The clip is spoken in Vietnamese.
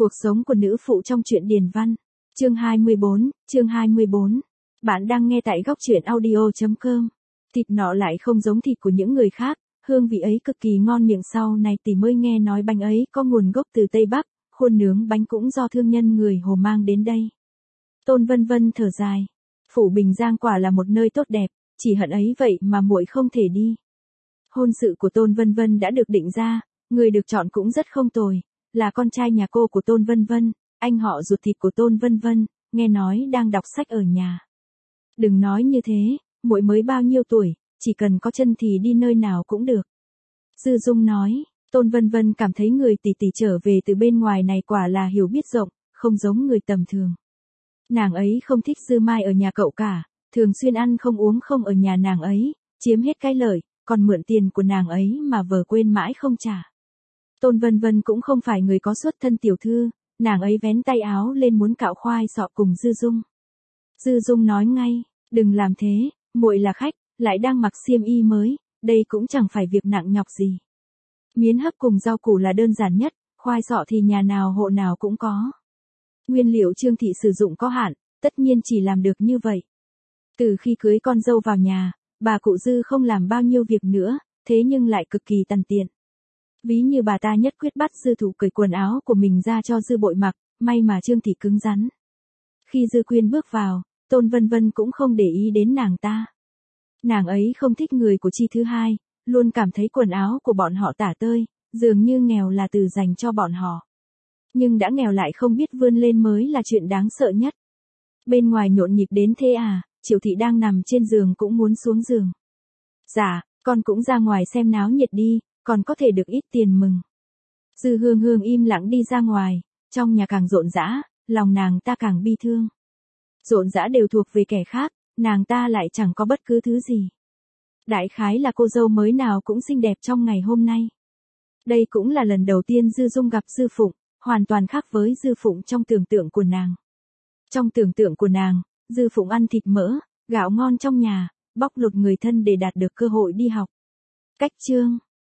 Cuộc sống của nữ phụ trong truyện Điền Văn. Chương 24. Bạn đang nghe tại góc truyện audio.com. Thịt nọ lại không giống thịt của những người khác, hương vị ấy cực kỳ ngon miệng, sau này tỷ mới nghe nói bánh ấy có nguồn gốc từ Tây Bắc, khuôn nướng bánh cũng do thương nhân người Hồ mang đến đây. Tôn Vân Vân thở dài. Phủ Bình Giang quả là một nơi tốt đẹp, chỉ hận ấy vậy mà muội không thể đi. Hôn sự của Tôn Vân Vân đã được định ra, người được chọn cũng rất không tồi, là con trai nhà cô của Tôn Vân Vân, anh họ ruột thịt của Tôn Vân Vân, nghe nói đang đọc sách ở nhà. Đừng nói như thế, muội mới bao nhiêu tuổi, chỉ cần có chân thì đi nơi nào cũng được. Dư Dung nói. Tôn Vân Vân cảm thấy người tỷ tỷ trở về từ bên ngoài này quả là hiểu biết rộng, không giống người tầm thường. Nàng ấy không thích Dư Mai ở nhà cậu cả, thường xuyên ăn không uống không ở nhà nàng ấy, chiếm hết cái lợi, còn mượn tiền của nàng ấy mà vờ quên mãi không trả. Tôn Vân Vân cũng không phải người có xuất thân tiểu thư, nàng ấy vén tay áo lên muốn cạo khoai sọ cùng Dư Dung. Dư Dung nói ngay, đừng làm thế, muội là khách, lại đang mặc xiêm y mới, đây cũng chẳng phải việc nặng nhọc gì. Miến hấp cùng rau củ là đơn giản nhất, khoai sọ thì nhà nào hộ nào cũng có. Nguyên liệu Trương thị sử dụng có hạn, tất nhiên chỉ làm được như vậy. Từ khi cưới con dâu vào nhà, bà cụ Dư không làm bao nhiêu việc nữa, thế nhưng lại cực kỳ tằn tiện. Ví như bà ta nhất quyết bắt Dư Thụ cởi quần áo của mình ra cho Dư Bội mặc, may mà Trương thị cứng rắn. Khi Dư Quyên bước vào, Tôn Vân Vân cũng không để ý đến nàng ta. Nàng ấy không thích người của Chi thứ hai, luôn cảm thấy quần áo của bọn họ tả tơi, dường như nghèo là từ dành cho bọn họ. Nhưng đã nghèo lại không biết vươn lên mới là chuyện đáng sợ nhất. Bên ngoài nhộn nhịp đến thế à, Triệu thị đang nằm trên giường cũng muốn xuống giường. Dạ, con cũng ra ngoài xem náo nhiệt đi, còn có thể được ít tiền mừng. Dư Hương Hương im lặng đi ra ngoài, trong nhà càng rộn rã, lòng nàng ta càng bi thương. Rộn rã đều thuộc về kẻ khác, nàng ta lại chẳng có bất cứ thứ gì. Đại khái là cô dâu mới nào cũng xinh đẹp trong ngày hôm nay. Đây cũng là lần đầu tiên Dư Dung gặp Dư Phụng, hoàn toàn khác với Dư Phụng trong tưởng tượng của nàng. Trong tưởng tượng của nàng, Dư Phụng ăn thịt mỡ, gạo ngon trong nhà, bóc lột người thân để đạt được cơ hội đi học. Cách chương